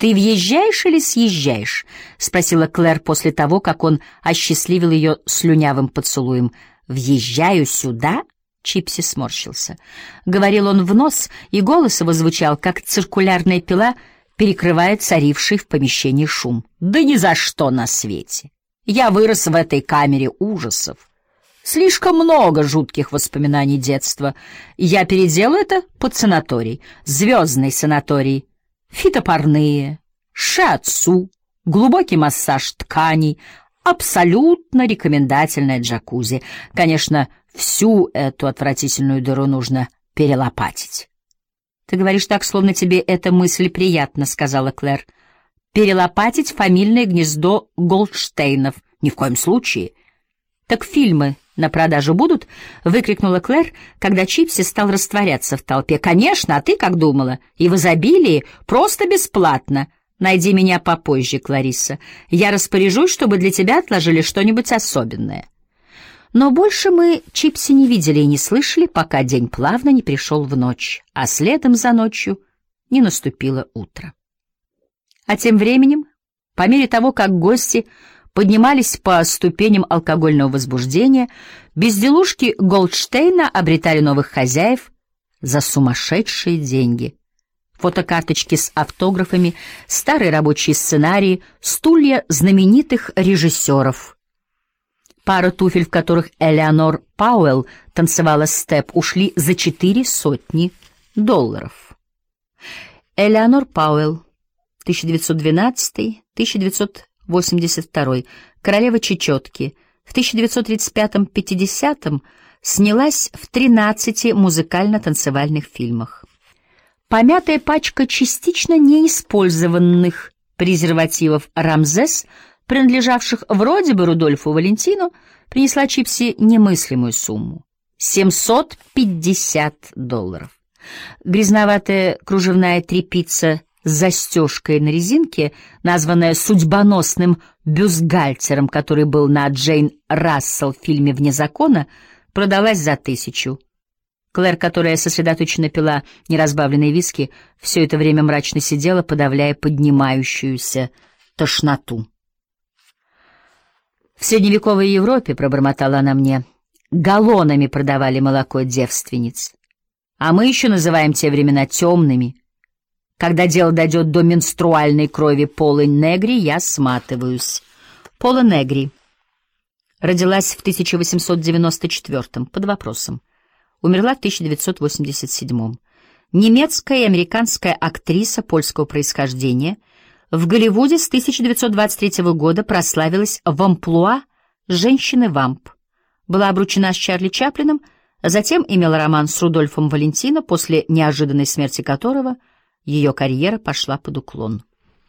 «Ты въезжаешь или съезжаешь?» — спросила Клэр после того, как он осчастливил ее слюнявым поцелуем. «Въезжаю сюда?» — Чипси сморщился. Говорил он в нос, и голос его звучал, как циркулярная пила перекрывает царивший в помещении шум. «Да ни за что на свете! Я вырос в этой камере ужасов. Слишком много жутких воспоминаний детства. Я переделаю это под санаторий, звездный санаторий. Фитопарные, шиатсу, глубокий массаж тканей, абсолютно рекомендательное джакузи. Конечно, всю эту отвратительную дыру нужно перелопатить». «Ты говоришь так, словно тебе эта мысль приятна», — сказала Клэр. «Перелопатить фамильное гнездо Голдштейнов? Ни в коем случае». «Так фильмы на продажу будут?» — выкрикнула Клэр, когда Чипси стал растворяться в толпе. «Конечно, а ты как думала? И в изобилии, просто бесплатно. Найди меня попозже, Кларисса. Я распоряжусь, чтобы для тебя отложили что-нибудь особенное». Но больше мы Чипси не видели и не слышали, пока день плавно не пришел в ночь, а следом за ночью не наступило утро. А тем временем, по мере того, как гости поднимались по ступеням алкогольного возбуждения, безделушки Голдштейна обретали новых хозяев за сумасшедшие деньги. Фотокарточки с автографами, старые рабочие сценарии, стулья знаменитых режиссеров. Пара туфель, в которых Элеонор Пауэлл танцевала степ, ушли за $400. Элеонор Пауэлл, 1912-1982, королева чечетки, в 1935-50 снялась в 13 музыкально-танцевальных фильмах. Помятая пачка частично неиспользованных презервативов «Рамзес», принадлежавших вроде бы Рудольфу Валентину, принесла Чипси немыслимую сумму — $750. Грязноватая кружевная тряпица с застежкой на резинке, названная судьбоносным бюстгальтером, который был на Джейн Рассел в фильме «Вне закона», продалась за 1000. Клэр, которая сосредоточенно пила неразбавленные виски, все это время мрачно сидела, подавляя поднимающуюся тошноту. «В средневековой Европе, — пробормотала она мне, — галлонами продавали молоко девственниц. А мы еще называем те времена темными. Когда дело дойдет до менструальной крови Полы Негри, я сматываюсь». Пола Негри родилась в 1894 под вопросом. Умерла в 1987. Немецкая и американская актриса польского происхождения, в Голливуде с 1923 года прославилась в амплуа женщины-вамп. Была обручена с Чарли Чаплином, а затем имела роман с Рудольфом Валентино, после неожиданной смерти которого ее карьера пошла под уклон.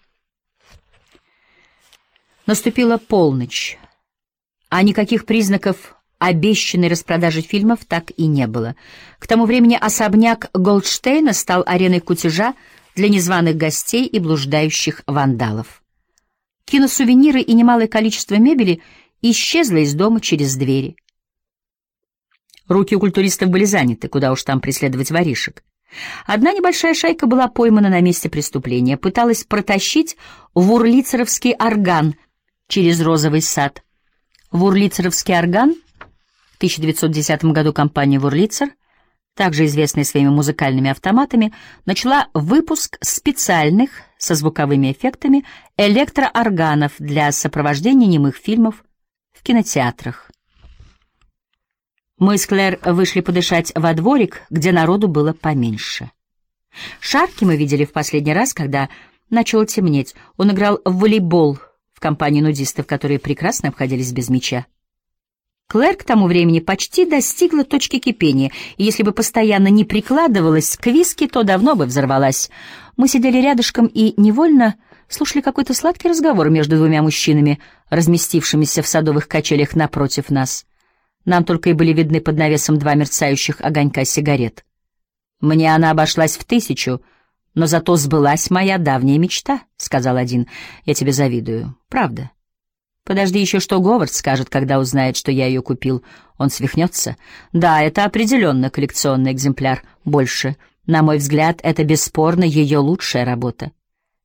Наступила полночь, а никаких признаков обещанной распродажи фильмов так и не было. К тому времени особняк Голдштейна стал ареной кутежа для незваных гостей и блуждающих вандалов. Киносувениры и немалое количество мебели исчезло из дома через двери. Руки у культуристов были заняты, куда уж там преследовать воришек. Одна небольшая шайка была поймана на месте преступления, пыталась протащить вурлицеровский орган через розовый сад. Вурлицеровский орган — в 1910 году компания «Вурлицер», также известная своими музыкальными автоматами, начала выпуск специальных, со звуковыми эффектами, электроорганов для сопровождения немых фильмов в кинотеатрах. Мы с Клэр вышли подышать во дворик, где народу было поменьше. Шарки мы видели в последний раз, когда начало темнеть. Он играл в волейбол в компании нудистов, которые прекрасно обходились без мяча. Клэр к тому времени почти достигла точки кипения, и если бы постоянно не прикладывалась к виски, то давно бы взорвалась. Мы сидели рядышком и невольно слушали какой-то сладкий разговор между двумя мужчинами, разместившимися в садовых качелях напротив нас. Нам только и были видны под навесом два мерцающих огонька сигарет. «Мне она обошлась в 1000, но зато сбылась моя давняя мечта», — сказал один. «Я тебе завидую. Правда». «Подожди еще, что Говард скажет, когда узнает, что я ее купил. Он свихнется». «Да, это определенно коллекционный экземпляр. Больше. На мой взгляд, это бесспорно ее лучшая работа».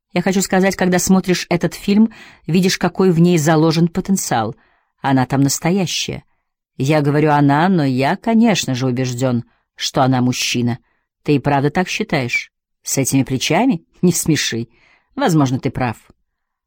Я хочу сказать, когда смотришь этот фильм, видишь, какой в ней заложен потенциал. Она там настоящая. Я говорю «она», но я, конечно же, убежден, что она мужчина. Ты и правда так считаешь? С этими плечами? Не смеши. Возможно, ты прав.